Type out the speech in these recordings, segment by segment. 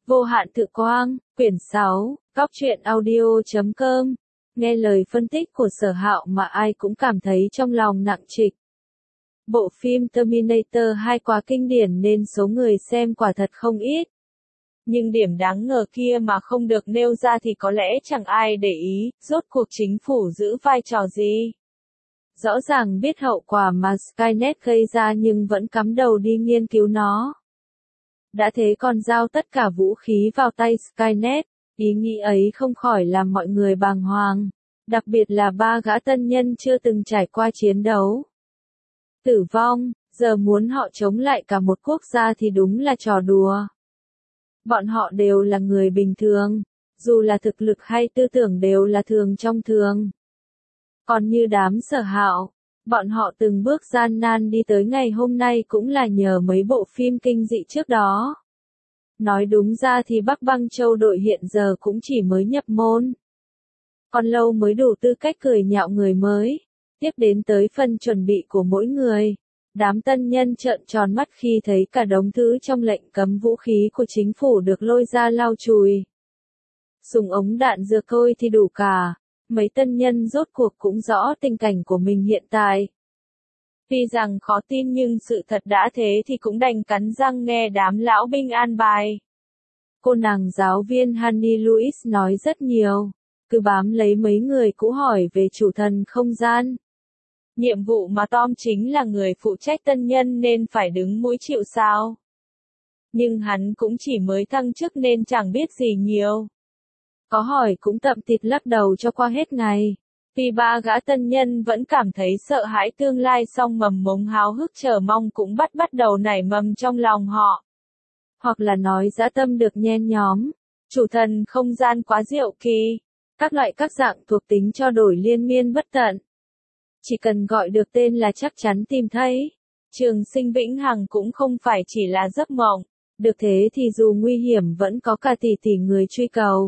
Vô hạn tự quang, quyển 6, góc truyện audio.com. Nghe lời phân tích của Sở Hạo mà ai cũng cảm thấy trong lòng nặng trịch. Bộ phim Terminator 2 quá kinh điển nên số người xem quả thật không ít. Nhưng điểm đáng ngờ kia mà không được nêu ra thì có lẽ chẳng ai để ý, rốt cuộc chính phủ giữ vai trò gì. Rõ ràng biết hậu quả mà Skynet gây ra nhưng vẫn cắm đầu đi nghiên cứu nó. Đã thế còn giao tất cả vũ khí vào tay Skynet, ý nghĩ ấy không khỏi làm mọi người bàng hoàng, đặc biệt là ba gã tân nhân chưa từng trải qua chiến đấu. Tử vong, giờ muốn họ chống lại cả một quốc gia thì đúng là trò đùa. Bọn họ đều là người bình thường, dù là thực lực hay tư tưởng đều là thường trong thường. Còn như đám Sở Hạo, bọn họ từng bước gian nan đi tới ngày hôm nay cũng là nhờ mấy bộ phim kinh dị trước đó. Nói đúng ra thì Bắc Băng Châu đội hiện giờ cũng chỉ mới nhập môn. Còn lâu mới đủ tư cách cười nhạo người mới. Tiếp đến tới phần chuẩn bị của mỗi người. Đám tân nhân trợn tròn mắt khi thấy cả đống thứ trong lệnh cấm vũ khí của chính phủ được lôi ra lau chùi. Súng ống đạn dược thôi thì đủ cả. Mấy tân nhân rốt cuộc cũng rõ tình cảnh của mình hiện tại. Tuy rằng khó tin nhưng sự thật đã thế thì cũng đành cắn răng nghe đám lão binh an bài. Cô nàng giáo viên Honey Louis nói rất nhiều, cứ bám lấy mấy người cũ hỏi về chủ thần không gian. Nhiệm vụ mà Tom chính là người phụ trách tân nhân nên phải đứng mũi chịu sào. Nhưng hắn cũng chỉ mới thăng chức nên chẳng biết gì nhiều. Có hỏi cũng tậm tịt lắc đầu cho qua hết ngày. Vì ba gã tân nhân vẫn cảm thấy sợ hãi tương lai song mầm mống háo hức chờ mong cũng bắt đầu nảy mầm trong lòng họ. Hoặc là nói dã tâm được nhen nhóm. Chủ thần không gian quá diệu kỳ. Các loại các dạng thuộc tính cho đổi liên miên bất tận. Chỉ cần gọi được tên là chắc chắn tìm thấy. Trường sinh vĩnh hằng cũng không phải chỉ là giấc mộng. Được thế thì dù nguy hiểm vẫn có cả tỷ người truy cầu.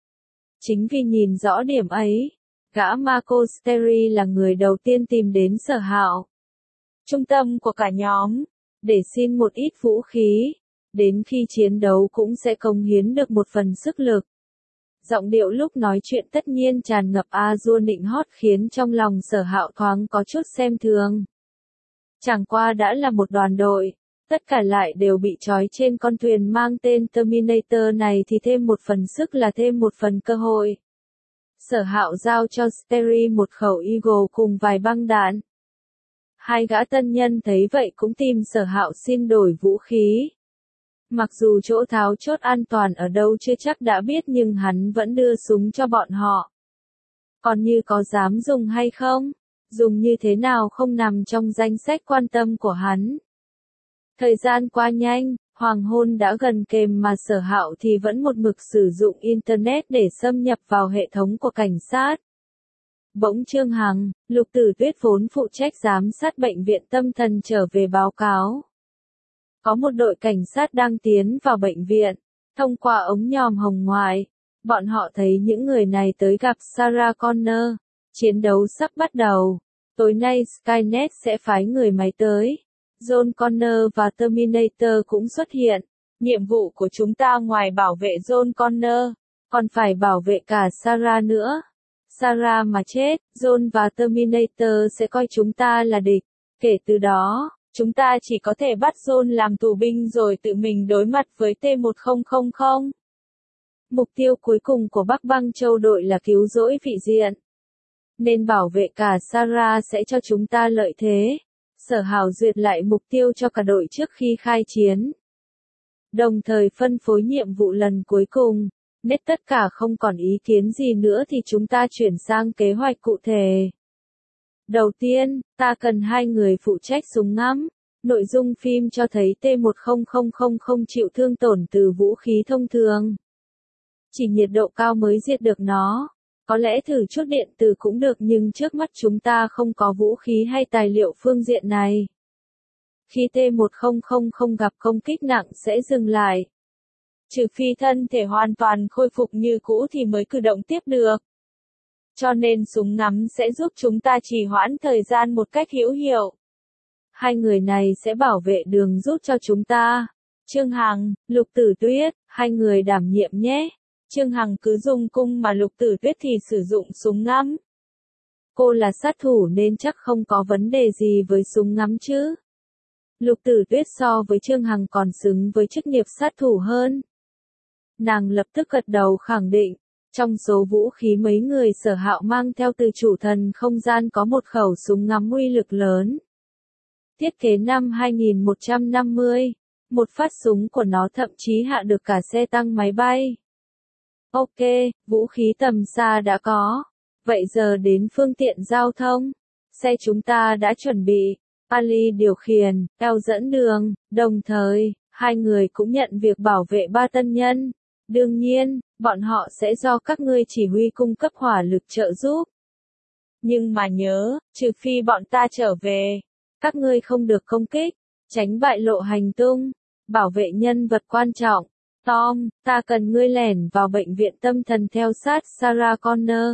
Chính vì nhìn rõ điểm ấy, gã Marco Steri là người đầu tiên tìm đến Sở Hạo, trung tâm của cả nhóm, để xin một ít vũ khí, đến khi chiến đấu cũng sẽ cống hiến được một phần sức lực. Giọng điệu lúc nói chuyện tất nhiên tràn ngập a-dua nịnh hót khiến trong lòng Sở Hạo thoáng có chút xem thường. Chẳng qua đã là một đoàn đội, tất cả lại đều bị trói trên con thuyền mang tên Terminator này thì thêm một phần sức là thêm một phần cơ hội. Sở Hạo giao cho Steri một khẩu Eagle cùng vài băng đạn. Hai gã tân nhân thấy vậy cũng tìm Sở Hạo xin đổi vũ khí. Mặc dù chỗ tháo chốt an toàn ở đâu chưa chắc đã biết nhưng hắn vẫn đưa súng cho bọn họ. Còn như có dám dùng hay không, dùng như thế nào không nằm trong danh sách quan tâm của hắn. Thời gian qua nhanh, hoàng hôn đã gần kềm mà Sở Hạo thì vẫn một mực sử dụng Internet để xâm nhập vào hệ thống của cảnh sát. Bỗng Trương Hằng, Lục Tử Tuyết vốn phụ trách giám sát bệnh viện tâm thần trở về báo cáo. Có một đội cảnh sát đang tiến vào bệnh viện, thông qua ống nhòm hồng ngoại. Bọn họ thấy những người này tới gặp Sarah Connor. Chiến đấu sắp bắt đầu. Tối nay Skynet sẽ phái người máy tới. John Connor và Terminator cũng xuất hiện. Nhiệm vụ của chúng ta ngoài bảo vệ John Connor, còn phải bảo vệ cả Sarah nữa. Sarah mà chết, John và Terminator sẽ coi chúng ta là địch. Kể từ đó, chúng ta chỉ có thể bắt John làm tù binh rồi tự mình đối mặt với T-1000. Mục tiêu cuối cùng của Bắc Băng Châu đội là cứu rỗi vị diện. Nên bảo vệ cả Sarah sẽ cho chúng ta lợi thế. Sở Hạo duyệt lại mục tiêu cho cả đội trước khi khai chiến. Đồng thời phân phối nhiệm vụ lần cuối cùng. Nếu tất cả không còn ý kiến gì nữa thì chúng ta chuyển sang kế hoạch cụ thể. Đầu tiên, ta cần 2 người phụ trách súng ngắm. Nội dung phim cho thấy T-1000 không chịu thương tổn từ vũ khí thông thường. Chỉ nhiệt độ cao mới diệt được nó. Có lẽ thử chút điện tử cũng được nhưng trước mắt chúng ta không có vũ khí hay tài liệu phương diện này. Khi T-1000 gặp công kích nặng sẽ dừng lại. Trừ phi thân thể hoàn toàn khôi phục như cũ thì mới cử động tiếp được. Cho nên súng ngắm sẽ giúp chúng ta trì hoãn thời gian một cách hữu hiệu. 2 người này sẽ bảo vệ đường rút cho chúng ta. Trương Hằng, Lục Tử Tuyết, hai người đảm nhiệm nhé. Trương Hằng cứ dùng cung mà Lục Tử Tuyết thì sử dụng súng ngắm. Cô là sát thủ nên chắc không có vấn đề gì với súng ngắm chứ. Lục Tử Tuyết so với Trương Hằng còn xứng với chức nghiệp sát thủ hơn. Nàng lập tức gật đầu khẳng định, trong số vũ khí mấy người Sở Hạo mang theo từ chủ thần không gian có một khẩu súng ngắm uy lực lớn. Thiết kế năm 2150, một phát súng của nó thậm chí hạ được cả xe tăng máy bay. Ok, vũ khí tầm xa đã có. Vậy giờ đến phương tiện giao thông. Xe chúng ta đã chuẩn bị. Ali điều khiển, Eo dẫn đường, đồng thời, hai người cũng nhận việc bảo vệ ba tân nhân. Đương nhiên, bọn họ sẽ do các ngươi chỉ huy cung cấp hỏa lực trợ giúp. Nhưng mà nhớ, trừ phi bọn ta trở về, các ngươi không được công kích, tránh bại lộ hành tung, bảo vệ nhân vật quan trọng. Tom, ta cần ngươi lẻn vào bệnh viện tâm thần theo sát Sarah Connor.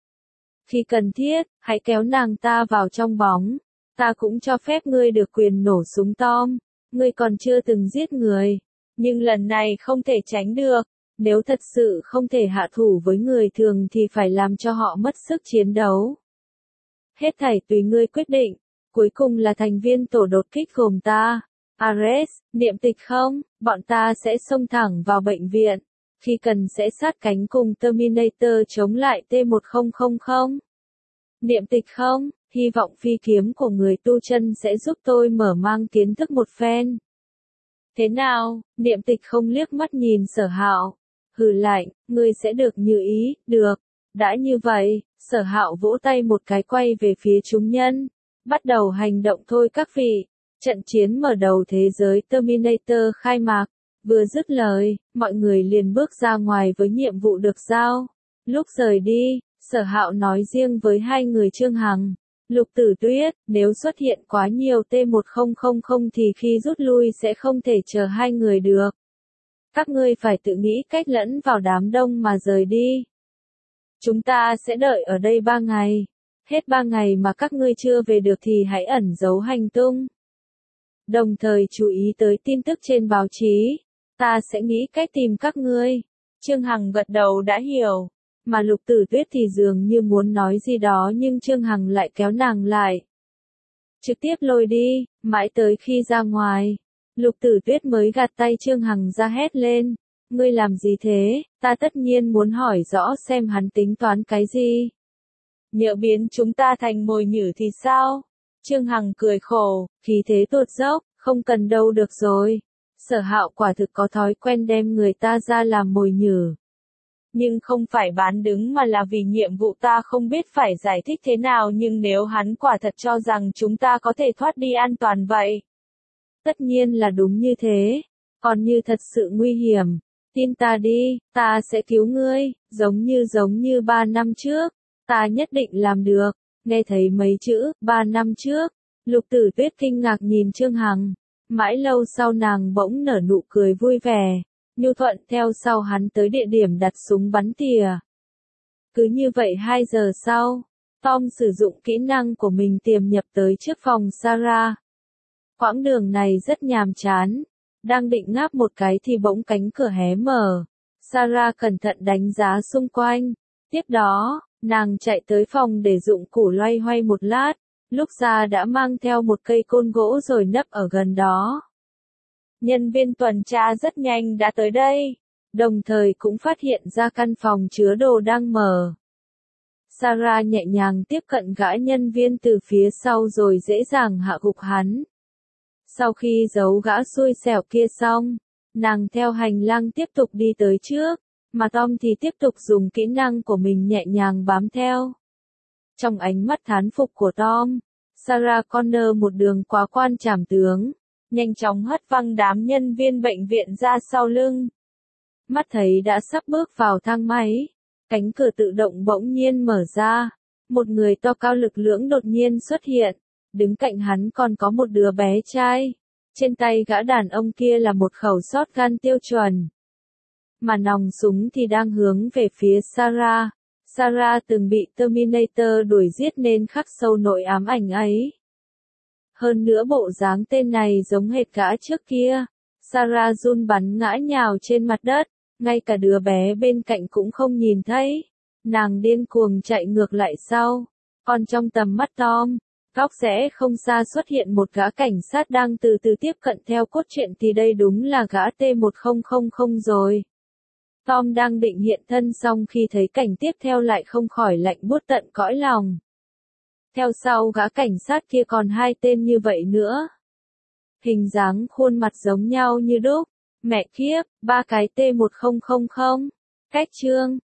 Khi cần thiết, hãy kéo nàng ta vào trong bóng. Ta cũng cho phép ngươi được quyền nổ súng Tom. Ngươi còn chưa từng giết người. Nhưng lần này không thể tránh được. Nếu thật sự không thể hạ thủ với người thường thì phải làm cho họ mất sức chiến đấu. Hết thảy tùy ngươi quyết định. Cuối cùng là thành viên tổ đột kích gồm ta, Ares, Niệm Tịch không, bọn ta sẽ xông thẳng vào bệnh viện. Khi cần sẽ sát cánh cùng Terminator chống lại T-1000. Niệm Tịch không, hy vọng phi kiếm của người tu chân sẽ giúp tôi mở mang kiến thức một phen. Thế nào, Niệm Tịch không liếc mắt nhìn Sở Hạo, hừ lạnh, ngươi sẽ được như ý, được. Đã như vậy, Sở Hạo vỗ tay một cái quay về phía chúng nhân. Bắt đầu hành động thôi các vị. Trận chiến mở đầu thế giới Terminator khai mạc. Vừa dứt lời, mọi người liền bước ra ngoài với nhiệm vụ được giao. Lúc rời đi, Sở Hạo nói riêng với hai người Trương Hằng, Lục Tử Tuyết, nếu xuất hiện quá nhiều T-1000 thì khi rút lui sẽ không thể chờ hai người được. Các ngươi phải tự nghĩ cách lẫn vào đám đông mà rời đi. Chúng ta sẽ đợi ở đây 3 ngày. Hết 3 ngày mà các ngươi chưa về được thì hãy ẩn giấu hành tung. Đồng thời chú ý tới tin tức trên báo chí. Ta sẽ nghĩ cách tìm các ngươi. Trương Hằng gật đầu đã hiểu. Mà Lục Tử Tuyết thì dường như muốn nói gì đó nhưng Trương Hằng lại kéo nàng lại. Trực tiếp lôi đi, mãi tới khi ra ngoài. Lục Tử Tuyết mới gạt tay Trương Hằng ra hét lên. Ngươi làm gì thế? Ta tất nhiên muốn hỏi rõ xem hắn tính toán cái gì. Nhỡ biến chúng ta thành mồi nhử thì sao? Trương Hằng cười khổ, khí thế tuột dốc, không cần đâu được rồi. Sở Hạo quả thực có thói quen đem người ta ra làm mồi nhử. Nhưng không phải bán đứng mà là vì nhiệm vụ ta không biết phải giải thích thế nào nhưng nếu hắn quả thật cho rằng chúng ta có thể thoát đi an toàn vậy. Tất nhiên là đúng như thế. Còn như thật sự nguy hiểm. Tin ta đi, ta sẽ cứu ngươi, giống như 3 năm trước. Ta nhất định làm được. Nghe thấy mấy chữ, 3 năm trước. Lục Tử Tuyết kinh ngạc nhìn Trương Hằng. Mãi lâu sau nàng bỗng nở nụ cười vui vẻ. Nhu thuận theo sau hắn tới địa điểm đặt súng bắn tỉa. Cứ như vậy 2 giờ sau, Tom sử dụng kỹ năng của mình tiềm nhập tới trước phòng Sarah. Quãng đường này rất nhàm chán. Đang định ngáp một cái thì bỗng cánh cửa hé mở. Sarah cẩn thận đánh giá xung quanh. Tiếp đó, nàng chạy tới phòng để dụng cụ loay hoay một lát. Lúc ra đã mang theo một cây côn gỗ rồi nấp ở gần đó. Nhân viên tuần tra rất nhanh đã tới đây. Đồng thời cũng phát hiện ra căn phòng chứa đồ đang mở. Sarah nhẹ nhàng tiếp cận gã nhân viên từ phía sau rồi dễ dàng hạ gục hắn. Sau khi giấu gã xui xẻo kia xong, nàng theo hành lang tiếp tục đi tới trước, mà Tom thì tiếp tục dùng kỹ năng của mình nhẹ nhàng bám theo. Trong ánh mắt thán phục của Tom, Sarah Connor một đường quá quan trảm tướng, nhanh chóng hất văng đám nhân viên bệnh viện ra sau lưng. Mắt thấy đã sắp bước vào thang máy, cánh cửa tự động bỗng nhiên mở ra, một người to cao lực lưỡng đột nhiên xuất hiện. Đứng cạnh hắn còn có một đứa bé trai. Trên tay gã đàn ông kia là một khẩu shotgun tiêu chuẩn. Mà nòng súng thì đang hướng về phía Sarah. Sarah từng bị Terminator đuổi giết nên khắc sâu nỗi ám ảnh ấy. Hơn nữa bộ dáng tên này giống hệt gã trước kia. Sarah run bắn ngã nhào trên mặt đất, ngay cả đứa bé bên cạnh cũng không nhìn thấy. Nàng điên cuồng chạy ngược lại sau. Còn trong tầm mắt Tom, góc rẽ không xa xuất hiện một gã cảnh sát đang từ từ tiếp cận theo cốt truyện thì đây đúng là gã T-1000 rồi. Tom đang định hiện thân xong khi thấy cảnh tiếp theo lại không khỏi lạnh buốt tận cõi lòng. Theo sau gã cảnh sát kia còn hai tên như vậy nữa. Hình dáng khuôn mặt giống nhau như đúc. Mẹ kiếp, ba cái T-1000. Cách chương